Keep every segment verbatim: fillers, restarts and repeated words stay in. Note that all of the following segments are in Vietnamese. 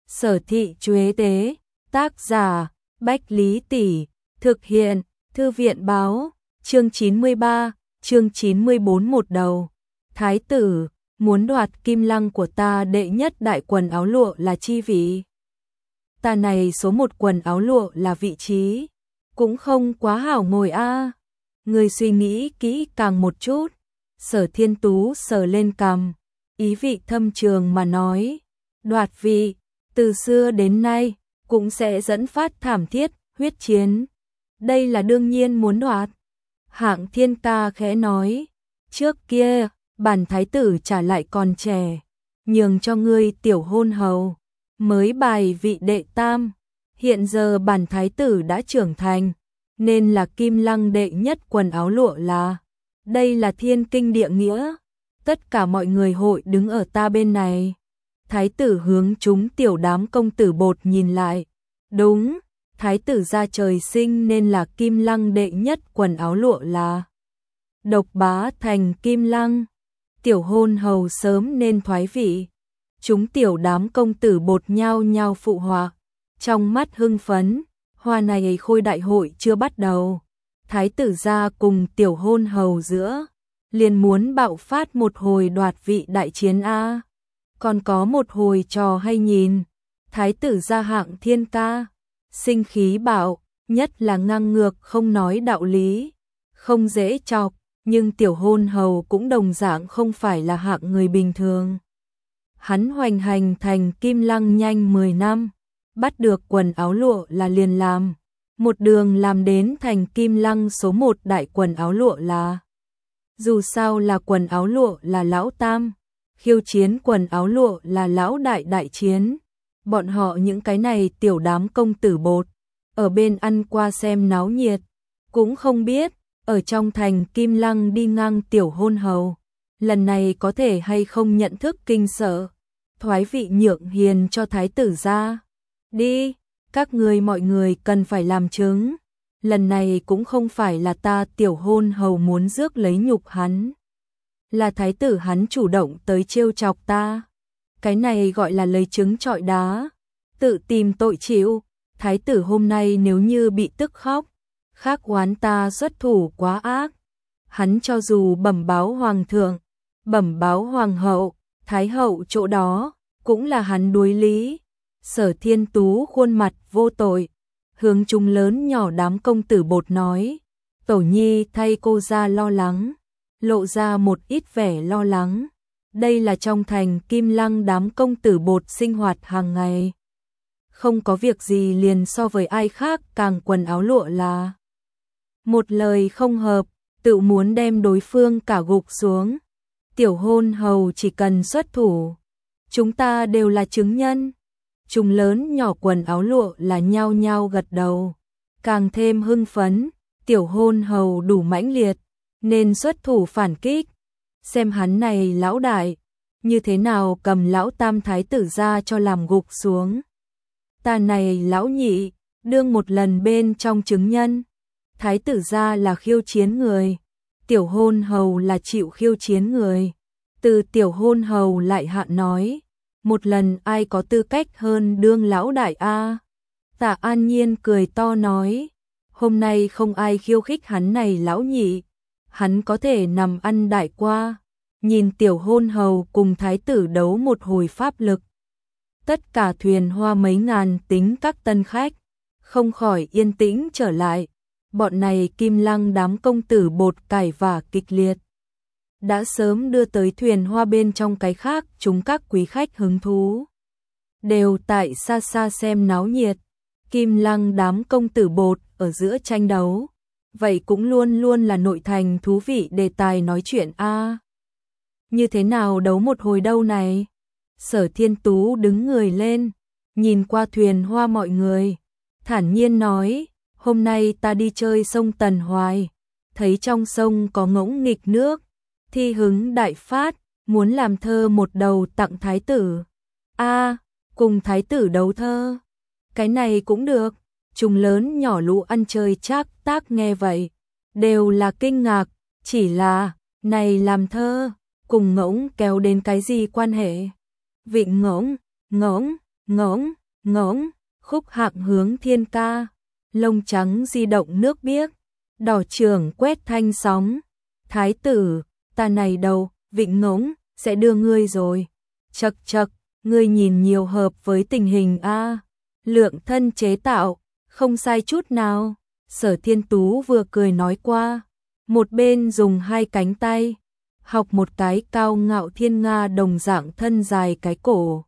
Sở Thị Chuế Tế, tác giả, Bách Lý Tỷ, thực hiện, Thư viện báo, chương chín mươi ba, chương chín mươi bốn một đầu. Thái tử, muốn đoạt kim lăng của ta đệ nhất đại quần áo lụa là chi vị? Ta này số một quần áo lụa là vị trí, cũng không quá hảo ngồi a. À. Người suy nghĩ kỹ càng một chút. Sở Thiên Tú sờ lên cằm, ý vị thâm trường mà nói, đoạt vị, từ xưa đến nay, cũng sẽ dẫn phát thảm thiết, huyết chiến. Đây là đương nhiên muốn đoạt. Hạng Thiên Ca khẽ nói, trước kia, bản thái tử trả lại còn trẻ, nhường cho ngươi tiểu hôn hầu, mới bài vị đệ tam. Hiện giờ bản thái tử đã trưởng thành, nên là kim lăng đệ nhất quần áo lụa là. Đây là thiên kinh địa nghĩa. Tất cả mọi người hội đứng ở ta bên này. Thái tử hướng chúng tiểu đám công tử bột nhìn lại. Đúng, thái tử ra trời sinh nên là kim lăng đệ nhất quần áo lụa là. Độc bá thành kim lăng. Tiểu hôn hầu sớm nên thoái vị. Chúng tiểu đám công tử bột nhao nhao phụ họa. Trong mắt hưng phấn, hoa này khôi đại hội chưa bắt đầu. Thái tử gia cùng tiểu hôn hầu giữa, liền muốn bạo phát một hồi đoạt vị đại chiến A. Còn có một hồi trò hay nhìn, thái tử gia Hạng Thiên Ca, sinh khí bạo, nhất là ngang ngược không nói đạo lý, không dễ chọc, nhưng tiểu hôn hầu cũng đồng dạng không phải là hạng người bình thường. Hắn hoành hành thành kim lăng nhanh mười năm, bắt được quần áo lụa là liền làm. Một đường làm đến thành kim lăng số một đại quần áo lụa là. Dù sao là quần áo lụa là lão tam, khiêu chiến quần áo lụa là lão đại đại chiến. Bọn họ những cái này tiểu đám công tử bột, ở bên ăn qua xem náo nhiệt, cũng không biết, ở trong thành kim lăng đi ngang tiểu hôn hầu, lần này có thể hay không nhận thức kinh sợ, thoái vị nhượng hiền cho thái tử gia. Đi! Các người mọi người cần phải làm chứng. Lần này cũng không phải là ta tiểu hôn hầu muốn rước lấy nhục hắn. Là thái tử hắn chủ động tới trêu chọc ta. Cái này gọi là lấy trứng trọi đá. Tự tìm tội chịu. Thái tử hôm nay nếu như bị tức khóc, khác oán ta xuất thủ quá ác. Hắn cho dù bẩm báo hoàng thượng, bẩm báo hoàng hậu, thái hậu chỗ đó, cũng là hắn đối lý. Sở Thiên Tú khuôn mặt vô tội, hướng chúng lớn nhỏ đám công tử bột nói, Tổ nhi thay cô ra lo lắng, lộ ra một ít vẻ lo lắng. Đây là trong thành kim lăng đám công tử bột sinh hoạt hàng ngày. Không có việc gì liền so với ai khác càng quần áo lụa là. Một lời không hợp, tự muốn đem đối phương cả gục xuống. Tiểu hôn hầu chỉ cần xuất thủ, chúng ta đều là chứng nhân. Chúng lớn nhỏ quần áo lụa là nhao nhao gật đầu, càng thêm hưng phấn, tiểu hôn hầu đủ mãnh liệt, nên xuất thủ phản kích. Xem hắn này lão đại, như thế nào cầm lão tam thái tử ra cho làm gục xuống. Ta này lão nhị, đương một lần bên trong chứng nhân, thái tử gia là khiêu chiến người, tiểu hôn hầu là chịu khiêu chiến người. Từ tiểu hôn hầu lại hạ nói, một lần ai có tư cách hơn đương lão đại a? Tạ An Nhiên cười to nói, hôm nay không ai khiêu khích hắn này lão nhị, hắn có thể nằm ăn đại qua. Nhìn tiểu hôn hầu cùng thái tử đấu một hồi pháp lực, tất cả thuyền hoa mấy ngàn tính các tân khách, không khỏi yên tĩnh trở lại. Bọn này kim lăng đám công tử bột cải vả kịch liệt, đã sớm đưa tới thuyền hoa bên trong cái khác chúng các quý khách hứng thú. Đều tại xa xa xem náo nhiệt, kim lăng đám công tử bột ở giữa tranh đấu, vậy cũng luôn luôn là nội thành thú vị đề tài nói chuyện a. À, như thế nào đấu một hồi đâu này? Sở Thiên Tú đứng người lên, nhìn qua thuyền hoa mọi người, thản nhiên nói, hôm nay ta đi chơi sông Tần Hoài, thấy trong sông có ngỗng nghịch nước, thi hứng đại phát, muốn làm thơ một đầu tặng thái tử. A, à, cùng thái tử đấu thơ. Cái này cũng được. Chúng lớn nhỏ lũ ăn chơi trác tác nghe vậy, đều là kinh ngạc, chỉ là, này làm thơ, cùng ngỗng kéo đến cái gì quan hệ? Vịnh ngỗng, ngỗng, ngỗng, ngỗng, khúc hạng hướng thiên ca, lông trắng di động nước biếc, đỏ trưởng quét thanh sóng, thái tử, ta này đâu, vịnh ngỗng, sẽ đưa ngươi rồi, chật chật, ngươi nhìn nhiều hợp với tình hình a, lượng thân chế tạo, không sai chút nào, Sở Thiên Tú vừa cười nói qua, một bên dùng hai cánh tay, học một cái cao ngạo thiên nga đồng dạng thân dài cái cổ.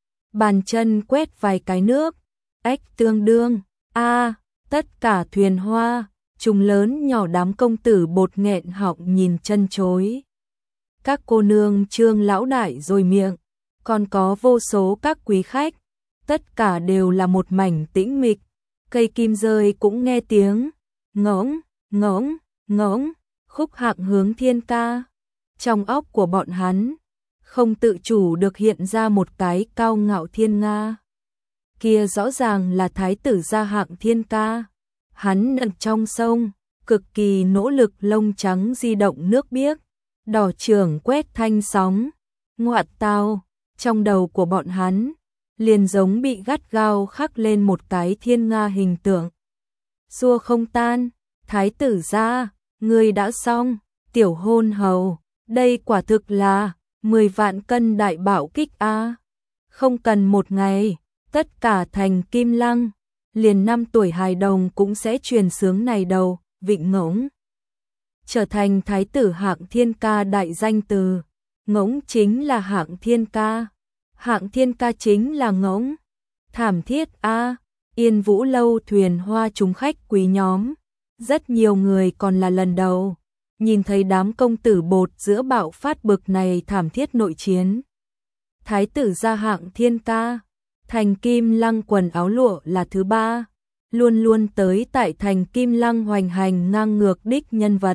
Bàn chân quét vài cái nước, ếch tương đương, a tất cả thuyền hoa, trùng lớn nhỏ đám công tử bột nghẹn họng nhìn chân chối. Các cô nương trương lão đại rồi miệng, còn có vô số các quý khách, tất cả đều là một mảnh tĩnh mịch, cây kim rơi cũng nghe tiếng, ngỗng, ngỗng, ngỗng, khúc hạng hướng thiên ca. Trong óc của bọn hắn, không tự chủ được hiện ra một cái cao ngạo thiên nga. Kia rõ ràng là thái tử gia hạng thiên ca. Hắn ẩn trong sông, cực kỳ nỗ lực lông trắng di động nước biếc, đỏ trưởng quét thanh sóng. Ngoạn tao, trong đầu của bọn hắn, liền giống bị gắt gao khắc lên một cái thiên nga hình tượng. Xua không tan, thái tử gia, ngươi đã xong, tiểu hôn hầu, đây quả thực là mười vạn cân đại bảo kích a. Không cần một ngày, tất cả thành Kim Lăng, liền năm tuổi hài đồng cũng sẽ truyền sướng này đầu, vịnh ngỗng. Trở thành thái tử hạng thiên ca đại danh từ, ngỗng chính là hạng thiên ca, hạng thiên ca chính là ngỗng. Thảm thiết a, Yên Vũ lâu thuyền hoa chúng khách quý nhóm, rất nhiều người còn là lần đầu nhìn thấy đám công tử bột giữa bạo phát bực này thảm thiết nội chiến. Thái tử gia hạng thiên ca, thành Kim Lăng quần áo lụa là thứ ba, luôn luôn tới tại thành Kim Lăng hoành hành ngang ngược đích nhân vật.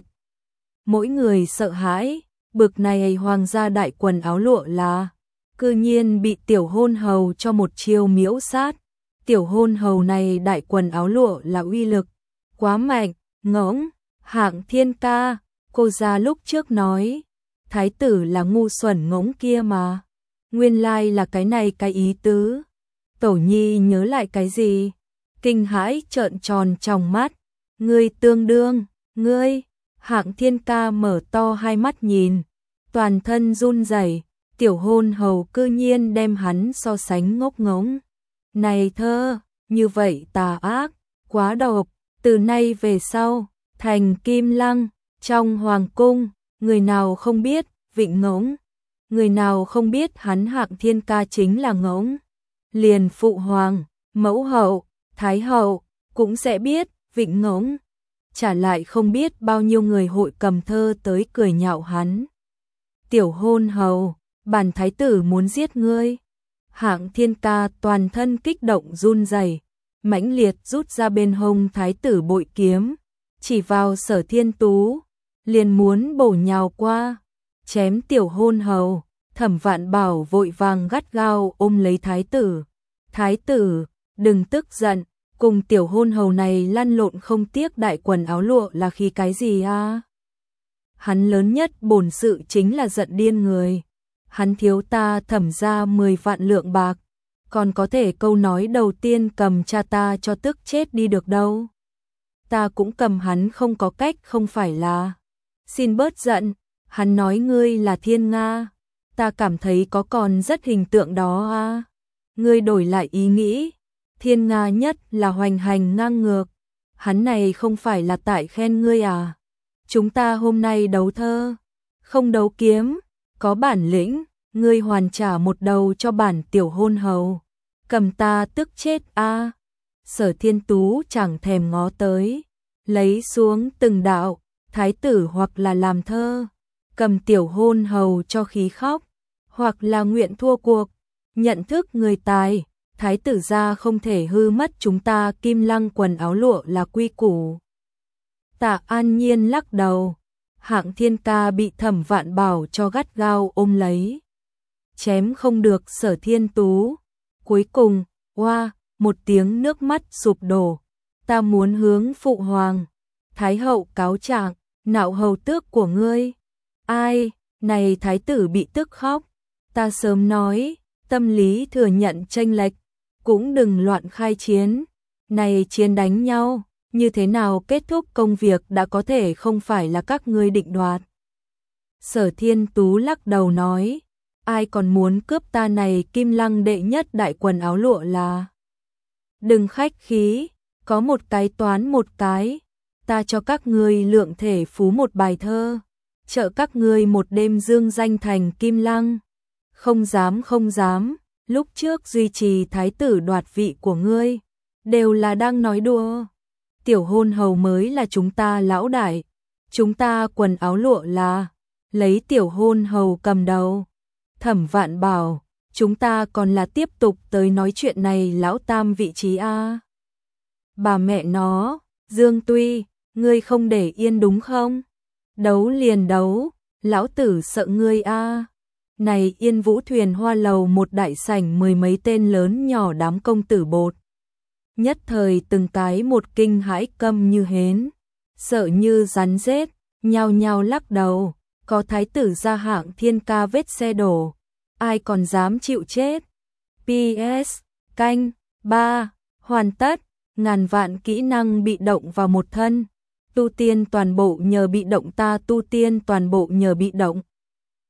Mỗi người sợ hãi, bực này hoàng gia đại quần áo lụa là, cư nhiên bị tiểu hôn hầu cho một chiêu miễu sát. Tiểu hôn hầu này đại quần áo lụa là uy lực quá mạnh, ngỗng, hạng thiên ca, cô ra lúc trước nói, thái tử là ngu xuẩn ngỗng kia mà. Nguyên lai là cái này cái ý tứ. Tổ nhi nhớ lại cái gì? Kinh hãi trợn tròn tròng mắt. Ngươi tương đương, ngươi, hạng thiên ca mở to hai mắt nhìn, toàn thân run rẩy. Tiểu hôn hầu cư nhiên đem hắn so sánh ngốc ngỗng. Này thơ, như vậy tà ác, quá độc, từ nay về sau, thành Kim Lăng, trong hoàng cung, người nào không biết, vịnh ngỗng, người nào không biết hắn hạng thiên ca chính là ngỗng. Liền phụ hoàng, mẫu hậu, thái hậu, cũng sẽ biết, vịnh ngỗng. Trả lại không biết bao nhiêu người hội cầm thơ tới cười nhạo hắn. Tiểu hôn hầu, bản thái tử muốn giết ngươi. Hạng thiên ca toàn thân kích động run rẩy, mãnh liệt rút ra bên hông thái tử bội kiếm, chỉ vào Sở Thiên Tú, liền muốn bổ nhào qua, chém tiểu hôn hầu. Thẩm Vạn Bảo vội vàng gắt gao ôm lấy thái tử. Thái tử, đừng tức giận, cùng tiểu hôn hầu này lăn lộn không tiếc đại quần áo lụa là khi cái gì a? Hắn lớn nhất bổn sự chính là giận điên người. Hắn thiếu ta Thẩm ra mười vạn lượng bạc, còn có thể câu nói đầu tiên cầm cha ta cho tức chết đi được đâu. Ta cũng cầm hắn không có cách không phải là. Xin bớt giận, hắn nói ngươi là thiên nga, ta cảm thấy có còn rất hình tượng đó a. Ngươi đổi lại ý nghĩ, thiên nga nhất là hoành hành ngang ngược, hắn này không phải là tại khen ngươi à. Chúng ta hôm nay đấu thơ, không đấu kiếm, có bản lĩnh, ngươi hoàn trả một đầu cho bản tiểu hôn hầu, cầm ta tức chết a. Sở Thiên Tú chẳng thèm ngó tới, lấy xuống từng đạo, thái tử hoặc là làm thơ, cầm tiểu hôn hầu cho khí khóc, hoặc là nguyện thua cuộc, nhận thức người tài, thái tử gia không thể hư mất chúng ta Kim Lăng quần áo lụa là quy củ. Tạ An Nhiên lắc đầu, hạng thiên ca bị Thẩm Vạn Bảo cho gắt gao ôm lấy, chém không được Sở Thiên Tú. Cuối cùng, oa, một tiếng nước mắt sụp đổ, ta muốn hướng phụ hoàng, thái hậu cáo trạng, nạo hầu tước của ngươi. Ai, này thái tử bị tức khóc, ta sớm nói, tâm lý thừa nhận chênh lệch, cũng đừng loạn khai chiến. Này chiến đánh nhau, như thế nào kết thúc công việc đã có thể không phải là các ngươi định đoạt. Sở Thiên Tú lắc đầu nói, ai còn muốn cướp ta này Kim Lăng đệ nhất đại quần áo lụa là. Đừng khách khí, có một cái toán một cái, ta cho các ngươi lượng thể phú một bài thơ, trợ các ngươi một đêm dương danh thành Kim Lăng. Không dám không dám, lúc trước duy trì thái tử đoạt vị của ngươi, đều là đang nói đùa. Tiểu hôn hầu mới là chúng ta lão đại, chúng ta quần áo lụa là, lấy tiểu hôn hầu cầm đầu. Thẩm Vạn bảo, chúng ta còn là tiếp tục tới nói chuyện này lão tam vị trí a. Bà mẹ nó, Dương Tuy, ngươi không để yên đúng không? Đấu liền đấu, lão tử sợ ngươi a. Này Yên Vũ thuyền hoa lầu một đại sảnh mười mấy tên lớn nhỏ đám công tử bột. Nhất thời từng cái một kinh hãi câm như hến, sợ như rắn rết, nhao nhao lắc đầu, có thái tử gia hạng thiên ca vết xe đổ, ai còn dám chịu chết. pê ét canh ba hoàn tất, ngàn vạn kỹ năng bị động vào một thân, tu tiên toàn bộ nhờ bị động ta tu tiên toàn bộ nhờ bị động.